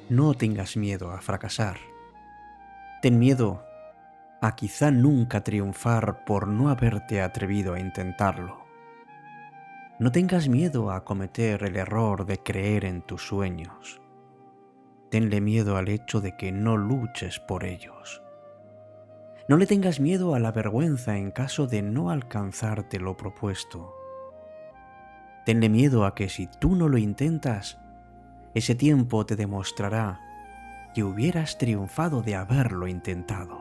No tengas miedo a fracasar. Ten miedo a quizá nunca triunfar por no haberte atrevido a intentarlo. No tengas miedo a cometer el error de creer en tus sueños. Tenle miedo al hecho de que no luches por ellos. No le tengas miedo a la vergüenza en caso de no alcanzarte lo propuesto. Tenle miedo a que si tú no lo intentas, ese tiempo te demostrará que hubieras triunfado de haberlo intentado.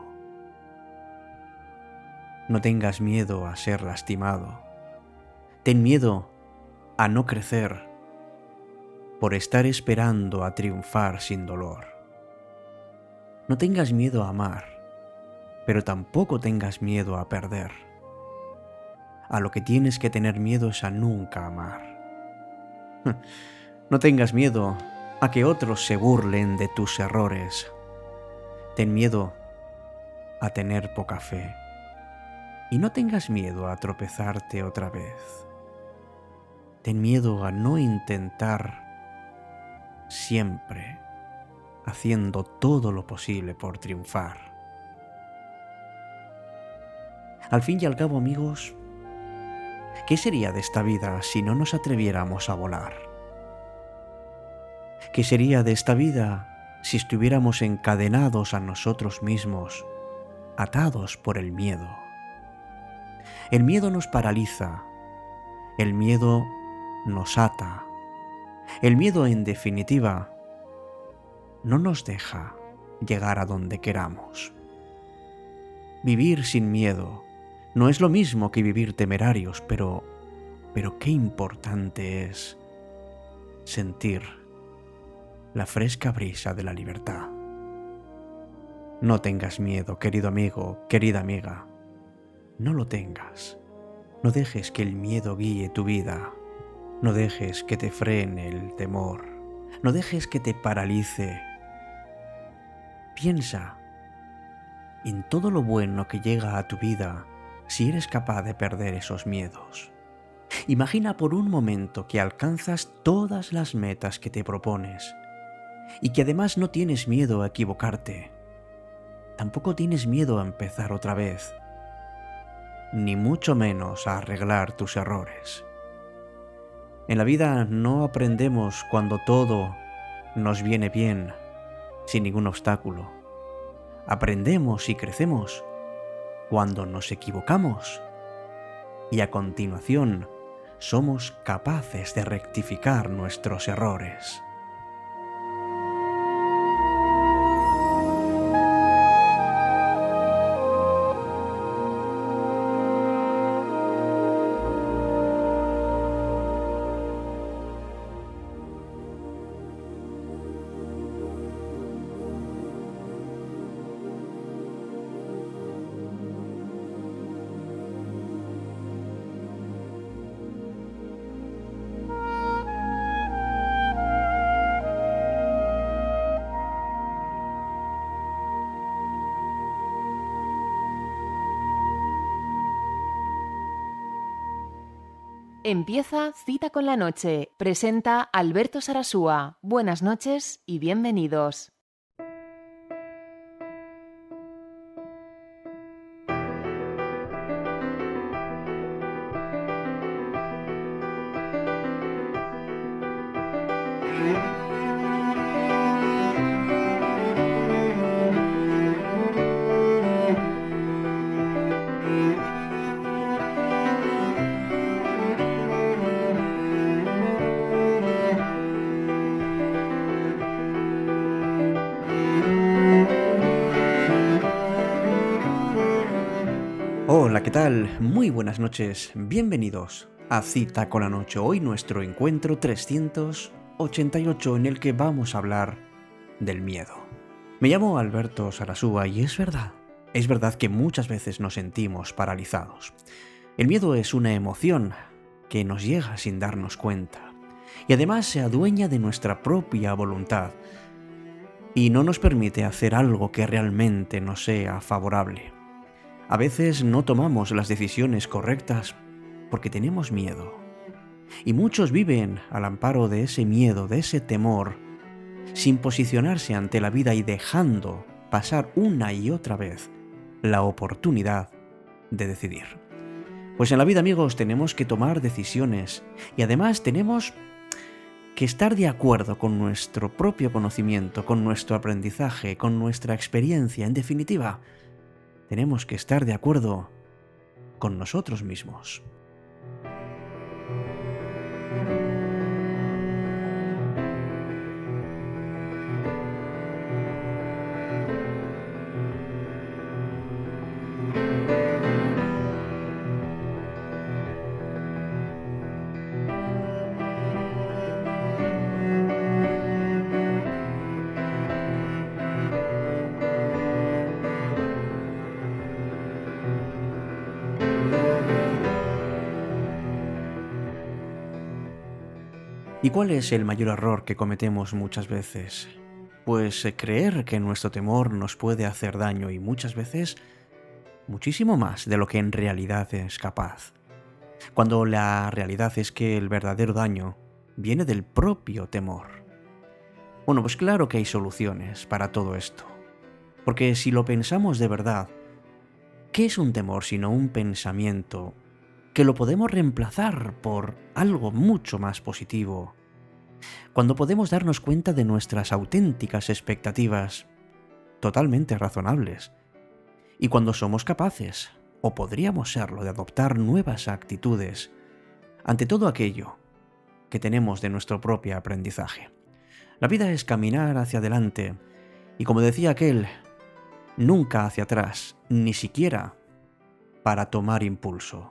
No tengas miedo a ser lastimado. Ten miedo a no crecer por estar esperando a triunfar sin dolor. No tengas miedo a amar, pero tampoco tengas miedo a perder. A lo que tienes que tener miedo es a nunca amar. No tengas miedo a que otros se burlen de tus errores. Ten miedo a tener poca fe. Y no tengas miedo a tropezarte otra vez. Ten miedo a no intentar siempre, haciendo todo lo posible por triunfar. Al fin y al cabo, amigos, ¿qué sería de esta vida si no nos atreviéramos a volar? ¿Qué sería de esta vida si estuviéramos encadenados a nosotros mismos, atados por el miedo? El miedo nos paraliza, el miedo nos ata, el miedo, en definitiva, no nos deja llegar a donde queramos. Vivir sin miedo no es lo mismo que vivir temerarios, pero qué importante es sentir la fresca brisa de la libertad. No tengas miedo, querido amigo, querida amiga. No lo tengas. No dejes que el miedo guíe tu vida. No dejes que te frene el temor. No dejes que te paralice. Piensa en todo lo bueno que llega a tu vida si eres capaz de perder esos miedos. Imagina por un momento que alcanzas todas las metas que te propones y que además no tienes miedo a equivocarte. Tampoco tienes miedo a empezar otra vez, ni mucho menos a arreglar tus errores. En la vida no aprendemos cuando todo nos viene bien, sin ningún obstáculo. Aprendemos y crecemos cuando nos equivocamos y a continuación somos capaces de rectificar nuestros errores. Empieza Cita con la Noche. Presenta Alberto Sarasúa. Buenas noches y bienvenidos. Hola, ¿qué tal? Muy buenas noches, bienvenidos a Cita con la Noche. Hoy nuestro encuentro 388 en el que vamos a hablar del miedo. Me llamo Alberto Sarasúa y es verdad que muchas veces nos sentimos paralizados. El miedo es una emoción que nos llega sin darnos cuenta y además se adueña de nuestra propia voluntad y no nos permite hacer algo que realmente nos sea favorable. A veces no tomamos las decisiones correctas porque tenemos miedo. Y muchos viven al amparo de ese miedo, de ese temor, sin posicionarse ante la vida y dejando pasar una y otra vez la oportunidad de decidir. Pues en la vida, amigos, tenemos que tomar decisiones y además tenemos que estar de acuerdo con nuestro propio conocimiento, con nuestro aprendizaje, con nuestra experiencia. En definitiva, tenemos que estar de acuerdo con nosotros mismos. ¿Y cuál es el mayor error que cometemos muchas veces? Pues creer que nuestro temor nos puede hacer daño y muchas veces muchísimo más de lo que en realidad es capaz. Cuando la realidad es que el verdadero daño viene del propio temor. Bueno, pues claro que hay soluciones para todo esto. Porque si lo pensamos de verdad, ¿qué es un temor sino un pensamiento que lo podemos reemplazar por algo mucho más positivo? Cuando podemos darnos cuenta de nuestras auténticas expectativas, totalmente razonables, y cuando somos capaces, o podríamos serlo, de adoptar nuevas actitudes ante todo aquello que tenemos de nuestro propio aprendizaje. La vida es caminar hacia adelante, y como decía aquel, nunca hacia atrás, ni siquiera para tomar impulso.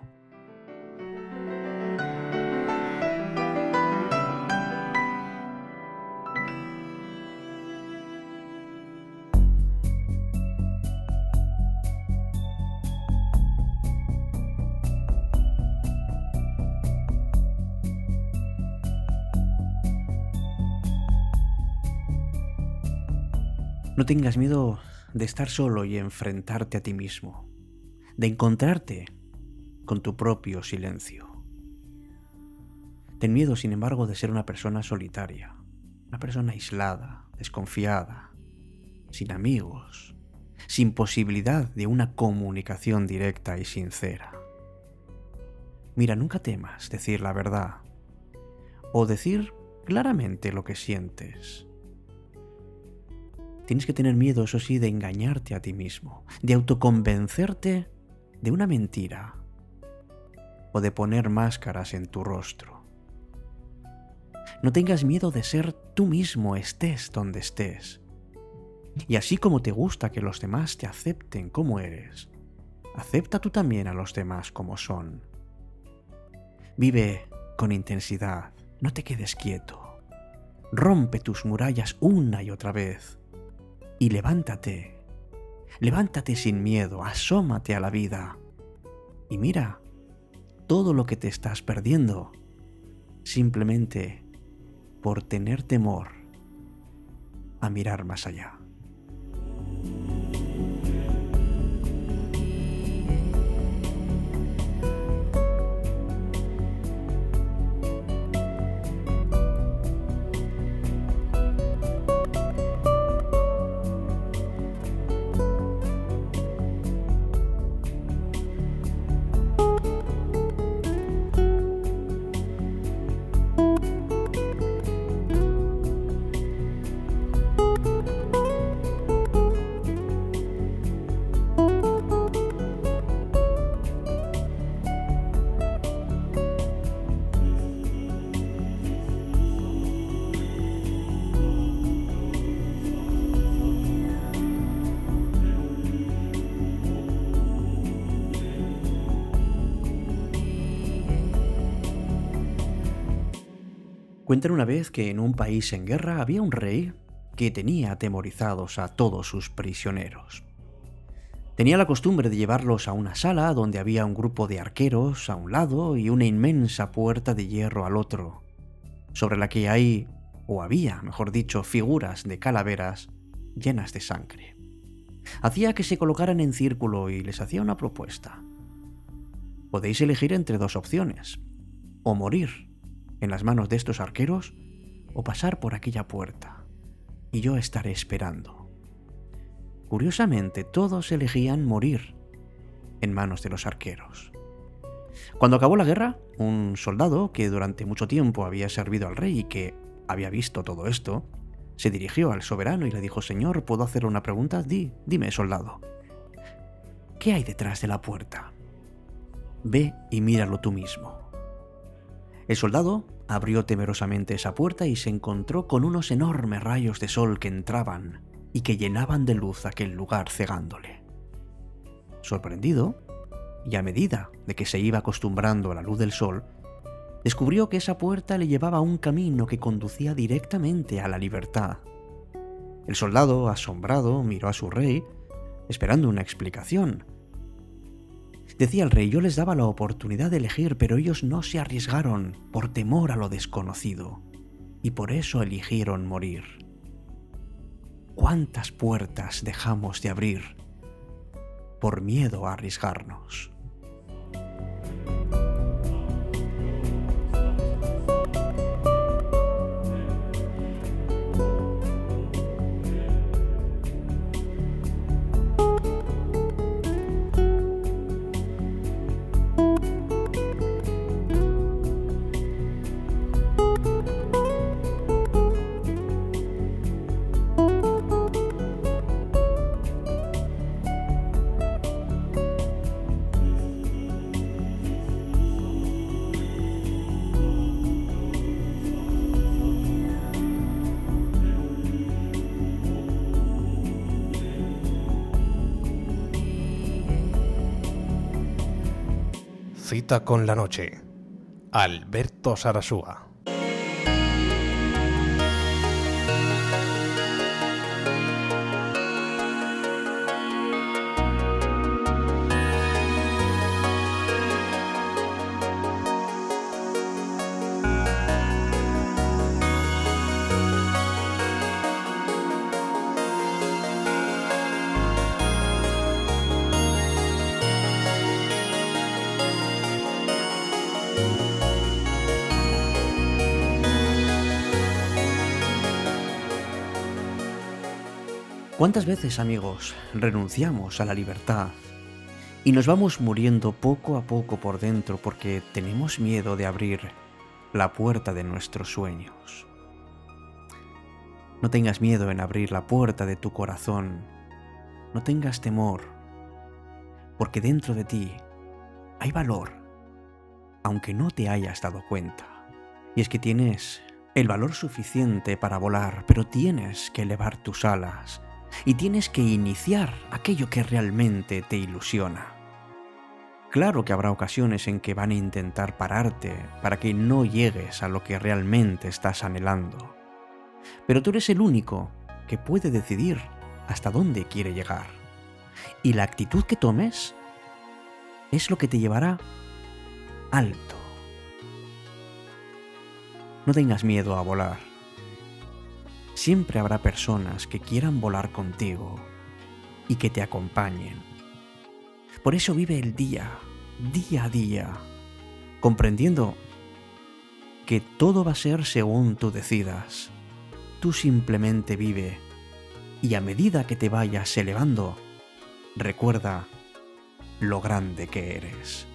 No tengas miedo de estar solo y enfrentarte a ti mismo, de encontrarte con tu propio silencio. Ten miedo, sin embargo, de ser una persona solitaria, una persona aislada, desconfiada, sin amigos, sin posibilidad de una comunicación directa y sincera. Mira, nunca temas decir la verdad o decir claramente lo que sientes. Tienes que tener miedo, eso sí, de engañarte a ti mismo, de autoconvencerte de una mentira o de poner máscaras en tu rostro. No tengas miedo de ser tú mismo, estés donde estés. Y así como te gusta que los demás te acepten como eres, acepta tú también a los demás como son. Vive con intensidad, no te quedes quieto. Rompe tus murallas una y otra vez. Y levántate, levántate sin miedo, asómate a la vida y mira todo lo que te estás perdiendo simplemente por tener temor a mirar más allá. Cuentan una vez que en un país en guerra había un rey que tenía atemorizados a todos sus prisioneros. Tenía la costumbre de llevarlos a una sala donde había un grupo de arqueros a un lado y una inmensa puerta de hierro al otro, sobre la que había, mejor dicho, figuras de calaveras llenas de sangre. Hacía que se colocaran en círculo y les hacía una propuesta. Podéis elegir entre dos opciones, o morir en las manos de estos arqueros o pasar por aquella puerta. y yo estaré esperando. Curiosamente, todos elegían morir en manos de los arqueros. Cuando acabó la guerra, un soldado que durante mucho tiempo había servido al rey y que había visto todo esto, se dirigió al soberano y le dijo: «Señor, ¿puedo hacer una pregunta? Dime, soldado, ¿qué hay detrás de la puerta? Ve y míralo tú mismo». El soldado abrió temerosamente esa puerta y se encontró con unos enormes rayos de sol que entraban y que llenaban de luz aquel lugar, cegándole. Sorprendido, y a medida de que se iba acostumbrando a la luz del sol, descubrió que esa puerta le llevaba a un camino que conducía directamente a la libertad. El soldado, asombrado, miró a su rey, esperando una explicación. Decía el rey: «Yo les daba la oportunidad de elegir, pero ellos no se arriesgaron por temor a lo desconocido, y por eso eligieron morir». ¿Cuántas puertas dejamos de abrir por miedo a arriesgarnos? Cita con la noche. Alberto Sarasúa. ¿Cuántas veces, amigos, renunciamos a la libertad y nos vamos muriendo poco a poco por dentro porque tenemos miedo de abrir la puerta de nuestros sueños? No tengas miedo en abrir la puerta de tu corazón. No tengas temor, porque dentro de ti hay valor, aunque no te hayas dado cuenta. Y es que tienes el valor suficiente para volar, pero tienes que elevar tus alas y tienes que iniciar aquello que realmente te ilusiona. Claro que habrá ocasiones en que van a intentar pararte para que no llegues a lo que realmente estás anhelando. Pero tú eres el único que puede decidir hasta dónde quiere llegar. Y la actitud que tomes es lo que te llevará alto. No tengas miedo a volar. Siempre habrá personas que quieran volar contigo y que te acompañen. Por eso vive el día a día, comprendiendo que todo va a ser según tú decidas. Tú simplemente vive y a medida que te vayas elevando, recuerda lo grande que eres.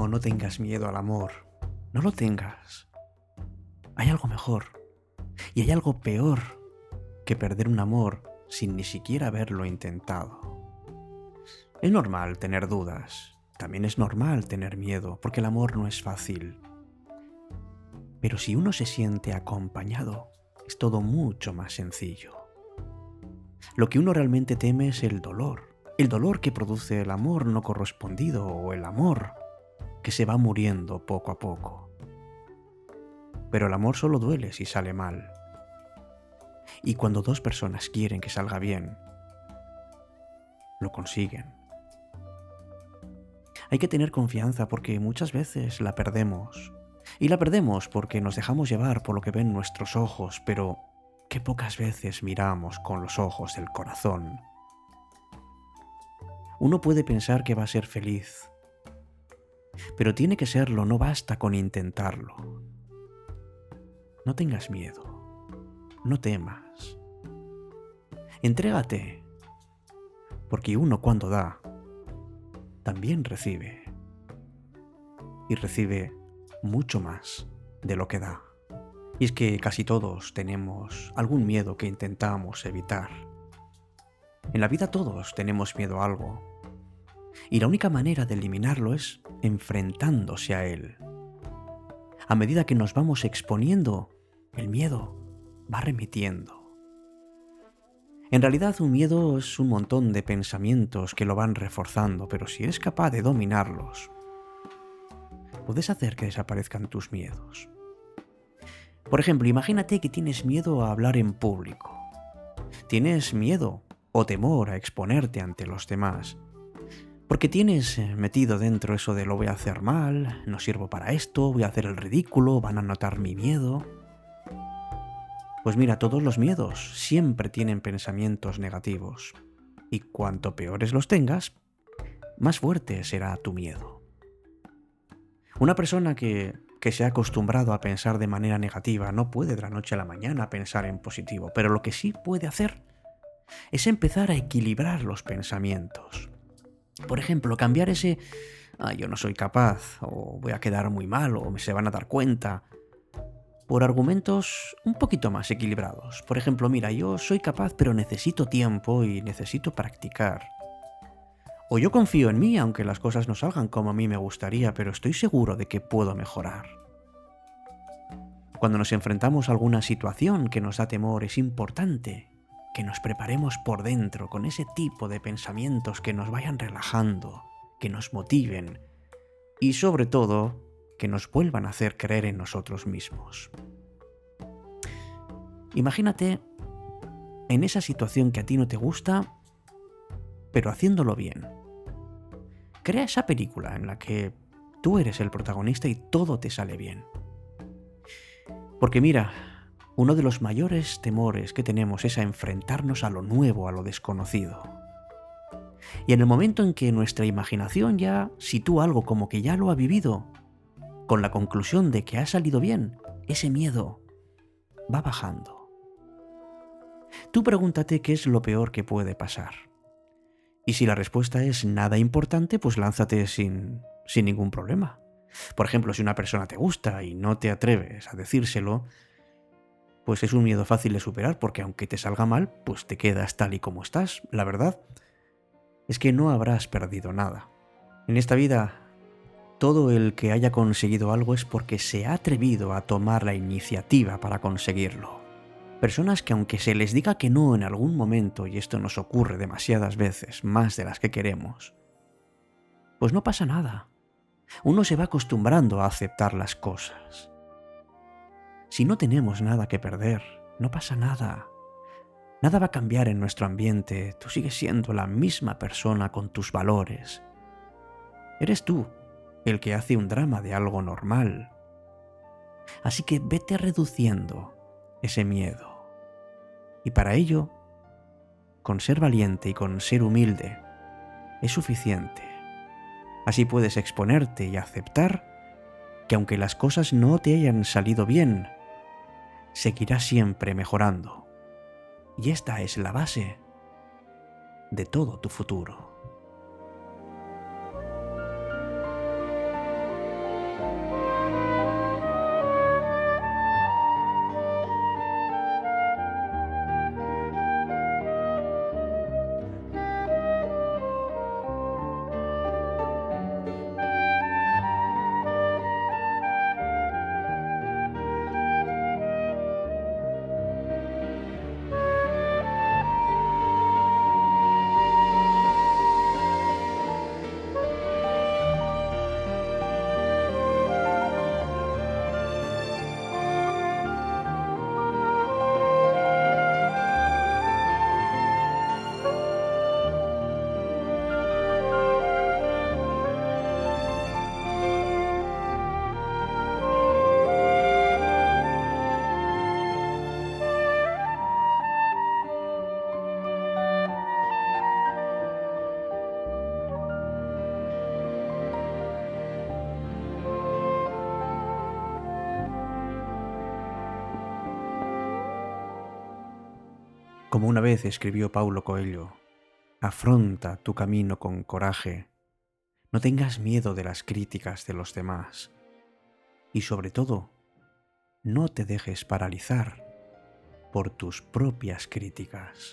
no tengas miedo al amor. No lo tengas. Hay algo mejor. Y hay algo peor que perder un amor sin ni siquiera haberlo intentado. Es normal tener dudas. También es normal tener miedo, porque el amor no es fácil. Pero si uno se siente acompañado, es todo mucho más sencillo. Lo que uno realmente teme es el dolor que produce el amor no correspondido o el amor que se va muriendo poco a poco. Pero el amor solo duele si sale mal. Y cuando dos personas quieren que salga bien, lo consiguen. Hay que tener confianza porque muchas veces la perdemos. Y la perdemos porque nos dejamos llevar por lo que ven nuestros ojos, pero qué pocas veces miramos con los ojos del corazón. Uno puede pensar que va a ser feliz, pero tiene que serlo, no basta con intentarlo. No tengas miedo, no temas. Entrégate, porque uno cuando da, también recibe. Y recibe mucho más de lo que da. Y es que casi todos tenemos algún miedo que intentamos evitar. En la vida todos tenemos miedo a algo. Y la única manera de eliminarlo es enfrentándose a él. A medida que nos vamos exponiendo, el miedo va remitiendo. En realidad un miedo es un montón de pensamientos que lo van reforzando, pero si eres capaz de dominarlos, puedes hacer que desaparezcan tus miedos. Por ejemplo, imagínate que tienes miedo a hablar en público. Tienes miedo o temor a exponerte ante los demás. Porque tienes metido dentro eso de lo voy a hacer mal, no sirvo para esto, voy a hacer el ridículo, van a notar mi miedo. Pues mira, todos los miedos siempre tienen pensamientos negativos. Y cuanto peores los tengas, más fuerte será tu miedo. Una persona que se ha acostumbrado a pensar de manera negativa no puede de la noche a la mañana pensar en positivo, pero lo que sí puede hacer es empezar a equilibrar los pensamientos. Por ejemplo, cambiar ese yo no soy capaz, o voy a quedar muy mal, o se van a dar cuenta, por argumentos un poquito más equilibrados. Por ejemplo, mira, yo soy capaz pero necesito tiempo y necesito practicar. O yo confío en mí aunque las cosas no salgan como a mí me gustaría, pero estoy seguro de que puedo mejorar. Cuando nos enfrentamos a alguna situación que nos da temor, es importante que nos preparemos por dentro con ese tipo de pensamientos que nos vayan relajando, que nos motiven y sobre todo que nos vuelvan a hacer creer en nosotros mismos. Imagínate en esa situación que a ti no te gusta, pero haciéndolo bien. Crea esa película en la que tú eres el protagonista y todo te sale bien. Porque mira, uno de los mayores temores que tenemos es a enfrentarnos a lo nuevo, a lo desconocido. Y en el momento en que nuestra imaginación ya sitúa algo como que ya lo ha vivido, con la conclusión de que ha salido bien, ese miedo va bajando. Tú pregúntate qué es lo peor que puede pasar. Y si la respuesta es nada importante, pues lánzate sin ningún problema. Por ejemplo, si una persona te gusta y no te atreves a decírselo, pues es un miedo fácil de superar porque aunque te salga mal, pues te quedas tal y como estás. La verdad es que no habrás perdido nada. En esta vida, todo el que haya conseguido algo es porque se ha atrevido a tomar la iniciativa para conseguirlo. Personas que aunque se les diga que no en algún momento, y esto nos ocurre demasiadas veces, más de las que queremos, pues no pasa nada. Uno se va acostumbrando a aceptar las cosas. Si no tenemos nada que perder, no pasa nada. Nada va a cambiar en nuestro ambiente, tú sigues siendo la misma persona con tus valores. Eres tú el que hace un drama de algo normal. Así que vete reduciendo ese miedo. Y para ello, con ser valiente y con ser humilde, es suficiente. Así puedes exponerte y aceptar que aunque las cosas no te hayan salido bien, seguirás siempre mejorando. Y esta es la base de todo tu futuro. Como una vez escribió Paulo Coelho, afronta tu camino con coraje, no tengas miedo de las críticas de los demás y sobre todo, no te dejes paralizar por tus propias críticas.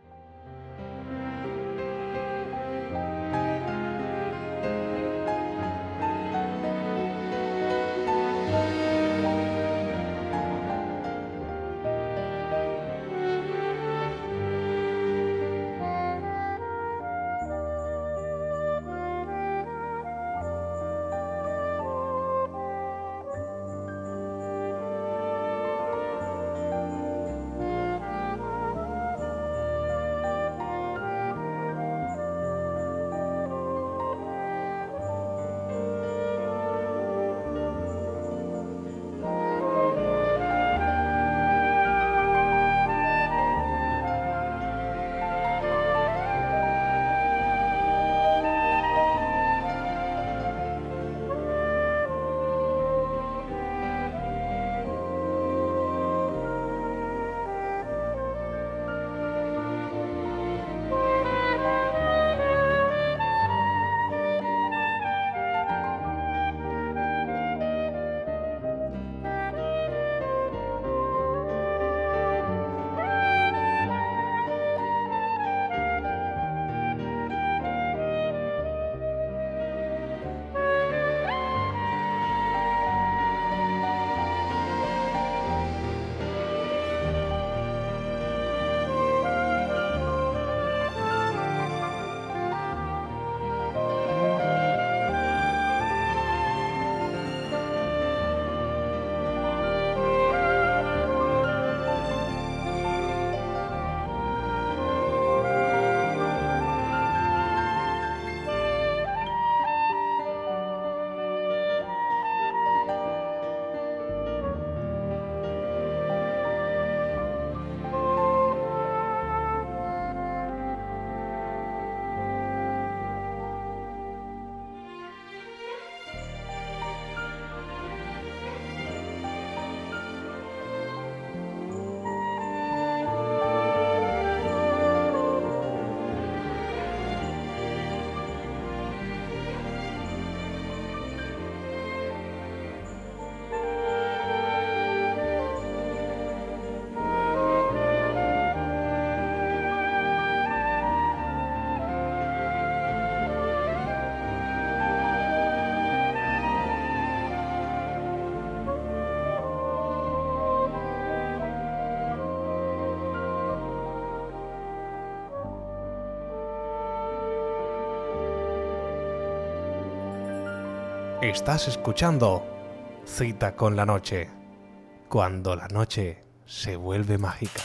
Estás escuchando Cita con la Noche, cuando la noche se vuelve mágica.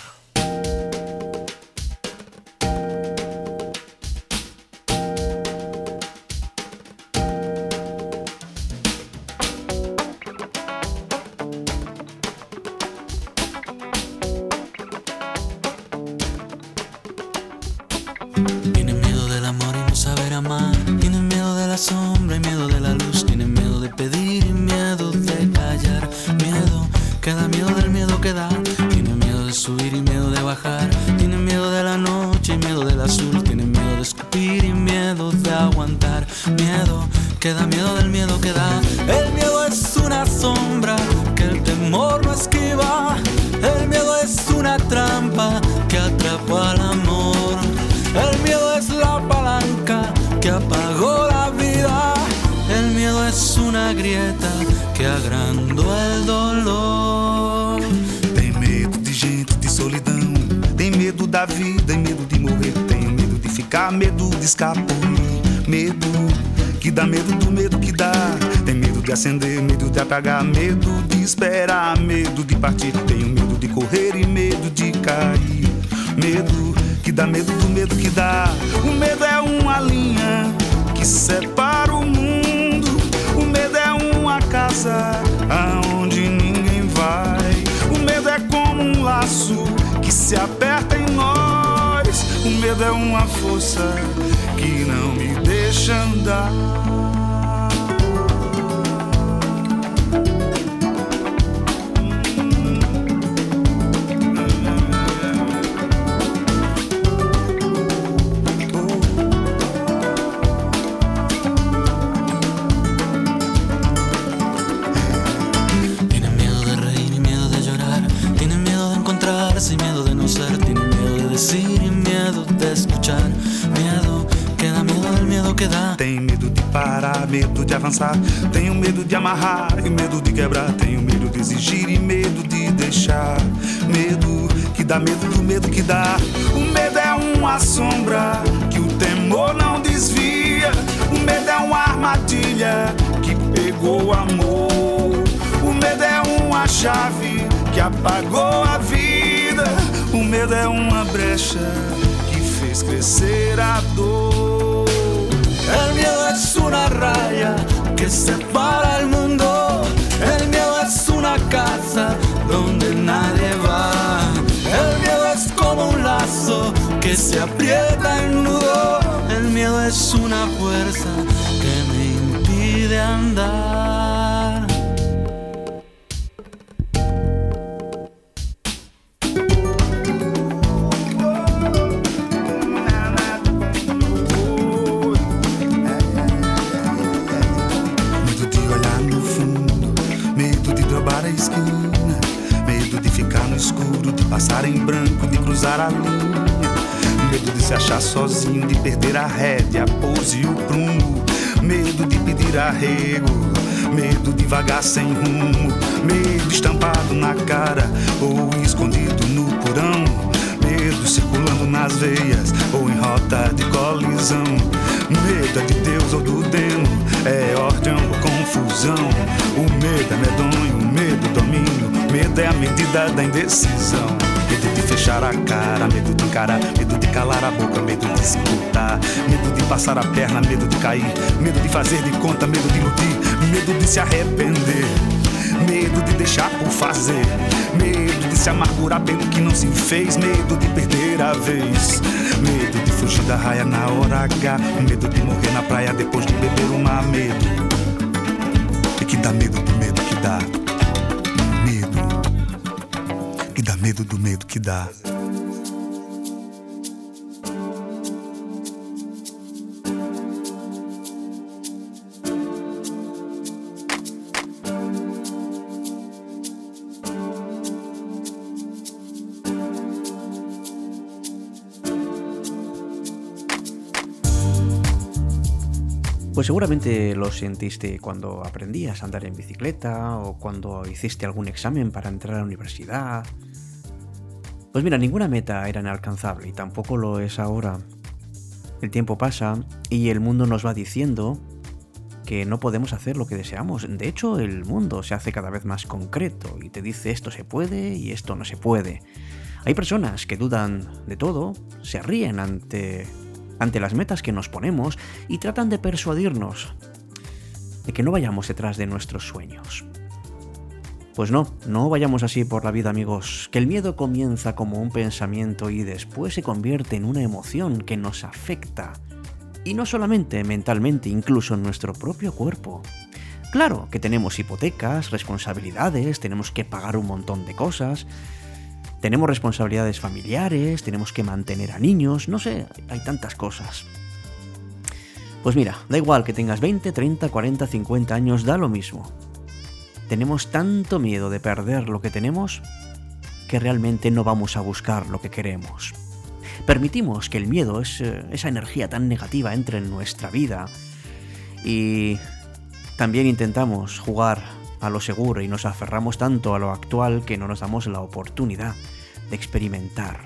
Tienes miedo del amor y no saber amar. Tienes miedo de la sombra y miedo de la luz. Tienes miedo de pedir y miedo de callar. Miedo que da miedo del miedo que da. Tienes miedo de subir y miedo de bajar. Tienes miedo de la noche y miedo del azul. Tienes miedo de escupir y miedo de aguantar. Miedo que da miedo del miedo que da. El miedo es una sombra que el temor no esquiva. El miedo es una trampa que atrapa al amor. El miedo es la palanca que apagó la vida. El miedo es una grieta que agrandou el dolor. Tem medo de gente, de solidão. Tem medo da vida e medo de morrer. Tem medo de ficar, medo de escapulir. Medo que dá medo do medo que dá. Tem medo de acender, medo de apagar. Medo de esperar, medo de partir. Tenho medo de correr e medo de cair. Medo que dá medo do medo que dá. O medo é uma linha que separa o mundo. O medo é uma casa aonde ninguém vai. O medo é como um laço que se aperta em nós. O medo é uma força que não me deixa andar. equivocarse y miedo de no ser. Tiene miedo de decir y miedo de escuchar. Miedo que da miedo del miedo que dá. Tenho medo de parar, medo de avançar. Tenho medo de amarrar e medo de quebrar. Tenho medo de exigir e medo de deixar. Medo que dá medo do medo que dá. O medo é uma sombra que o temor não desvia. O medo é uma armadilha que pegou o amor. O medo é uma chave que apagou a vida. O medo é uma brecha que fez crescer a dor. El miedo es una raya que separa el mundo. El miedo es una casa donde nadie va. El miedo es como un lazo que se aprieta en nudo. El miedo es una fuerza que me impide andar. Medo de olhar no fundo, medo de dobrar a esquina, medo de ficar no escuro, de passar em branco, de cruzar a linha. Medo de se achar sozinho, de perder a rédea, a pose e o prumo. Medo de pedir arrego, medo de vagar sem rumo. Medo estampado na cara ou escondido no porão. Medo circulando nas veias ou em rota de colisão. Medo é de Deus ou do demo, é ordem ou confusão. O medo é medonho, o medo domínio. Medo é a medida da indecisão. Medo de fechar a cara, medo de encarar, medo de calar a boca, medo de escutar, medo de passar a perna, medo de cair, medo de fazer de conta, medo de iludir, medo de se arrepender, medo de deixar por fazer, medo de se amargurar pelo que não se fez, medo de perder a vez, medo de fugir da raia na hora H, medo de morrer na praia depois de beber uma. Medo e que dá medo do medo que dá. Que dá medo do medo que dá. Pues seguramente lo sentiste cuando aprendías a andar en bicicleta o cuando hiciste algún examen para entrar a la universidad. Pues mira, ninguna meta era inalcanzable y tampoco lo es ahora. El tiempo pasa y el mundo nos va diciendo que no podemos hacer lo que deseamos. De hecho, el mundo se hace cada vez más concreto y te dice esto se puede y esto no se puede. Hay personas que dudan de todo, se ríen ante las metas que nos ponemos y tratan de persuadirnos de que no vayamos detrás de nuestros sueños. Pues no vayamos así por la vida, amigos, que el miedo comienza como un pensamiento y después se convierte en una emoción que nos afecta. Y no solamente mentalmente, incluso en nuestro propio cuerpo. Claro que tenemos hipotecas, responsabilidades, tenemos que pagar un montón de cosas, tenemos responsabilidades familiares, tenemos que mantener a niños, no sé, hay tantas cosas. Pues mira, da igual que tengas 20, 30, 40, 50 años, da lo mismo. Tenemos tanto miedo de perder lo que tenemos que realmente no vamos a buscar lo que queremos. Permitimos que el miedo, esa energía tan negativa, entre en nuestra vida y también intentamos jugar a lo seguro y nos aferramos tanto a lo actual que no nos damos la oportunidad de experimentar.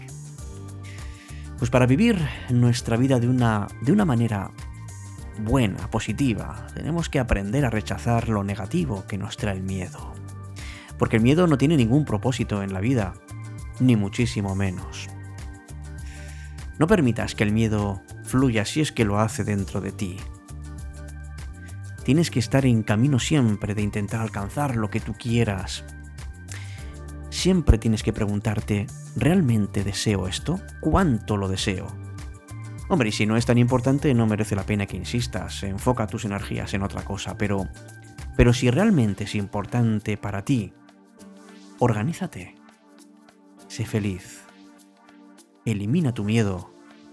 Pues para vivir nuestra vida de una manera buena, positiva, tenemos que aprender a rechazar lo negativo que nos trae el miedo. Porque el miedo no tiene ningún propósito en la vida, ni muchísimo menos. No permitas que el miedo fluya si es que lo hace dentro de ti. Tienes que estar en camino siempre de intentar alcanzar lo que tú quieras. Siempre tienes que preguntarte, ¿realmente deseo esto? ¿Cuánto lo deseo? Hombre, y si no es tan importante, no merece la pena que insistas, enfoca tus energías en otra cosa, pero si realmente es importante para ti, organízate, sé feliz, elimina tu miedo,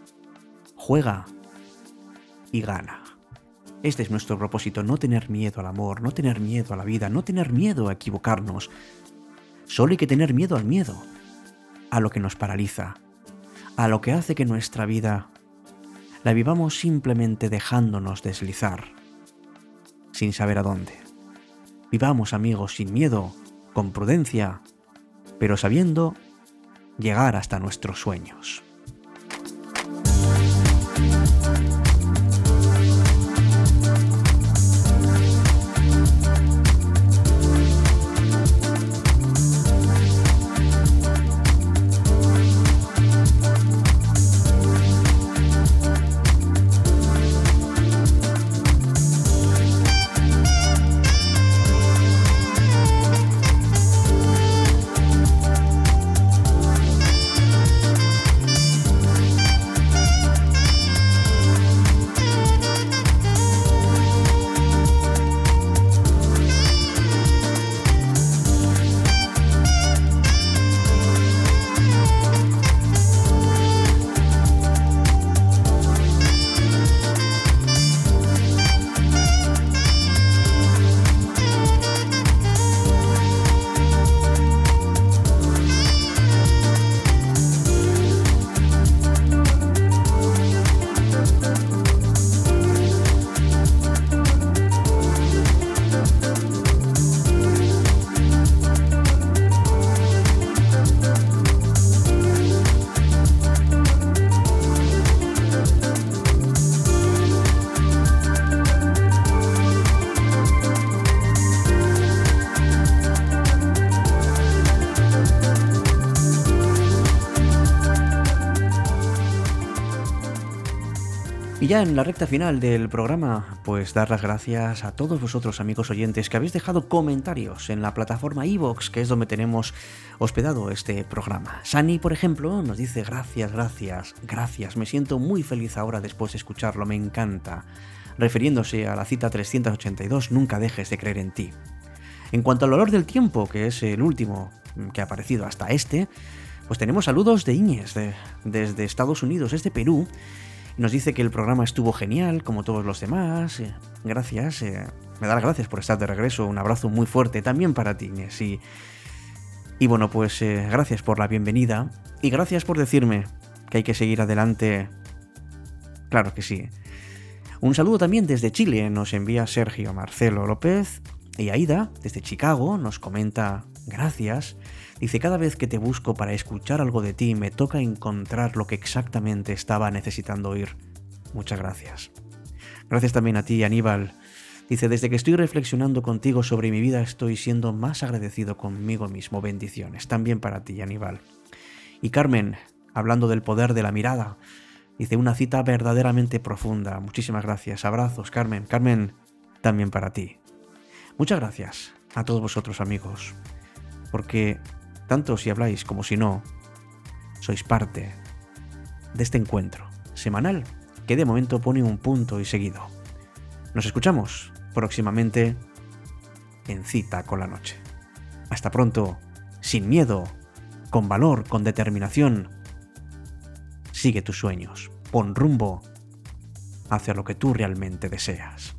juega y gana. Este es nuestro propósito, no tener miedo al amor, no tener miedo a la vida, no tener miedo a equivocarnos. Solo hay que tener miedo al miedo, a lo que nos paraliza, a lo que hace que nuestra vida la vivamos simplemente dejándonos deslizar, sin saber a dónde. Vivamos, amigos, sin miedo, con prudencia, pero sabiendo llegar hasta nuestros sueños. Y ya en la recta final del programa, pues dar las gracias a todos vosotros, amigos oyentes, que habéis dejado comentarios en la plataforma iVoox, que es donde tenemos hospedado este programa. Sani, por ejemplo, nos dice gracias, me siento muy feliz ahora después de escucharlo, me encanta. Refiriéndose a la cita 382, nunca dejes de creer en ti. En cuanto al olor del tiempo, que es el último que ha aparecido hasta este, pues tenemos saludos de Íñez, desde Estados Unidos, es de Perú. Nos dice que el programa estuvo genial, como todos los demás. Gracias, me da las gracias por estar de regreso. Un abrazo muy fuerte también para ti, Inés. Y bueno, pues gracias por la bienvenida y gracias por decirme que hay que seguir adelante. Claro que sí. Un saludo también desde Chile, nos envía Sergio Marcelo López. Y Aida, desde Chicago, nos comenta gracias. Dice, cada vez que te busco para escuchar algo de ti, me toca encontrar lo que exactamente estaba necesitando oír. Muchas gracias. Gracias también a ti, Aníbal. Dice, desde que estoy reflexionando contigo sobre mi vida, estoy siendo más agradecido conmigo mismo. Bendiciones. También para ti, Aníbal. Y Carmen, hablando del poder de la mirada, dice, una cita verdaderamente profunda. Muchísimas gracias. Abrazos, Carmen. Carmen, también para ti. Muchas gracias a todos vosotros, amigos, porque tanto si habláis como si no, sois parte de este encuentro semanal que de momento pone un punto y seguido. Nos escuchamos próximamente en Cita con la Noche. Hasta pronto, sin miedo, con valor, con determinación. Sigue tus sueños, pon rumbo hacia lo que tú realmente deseas.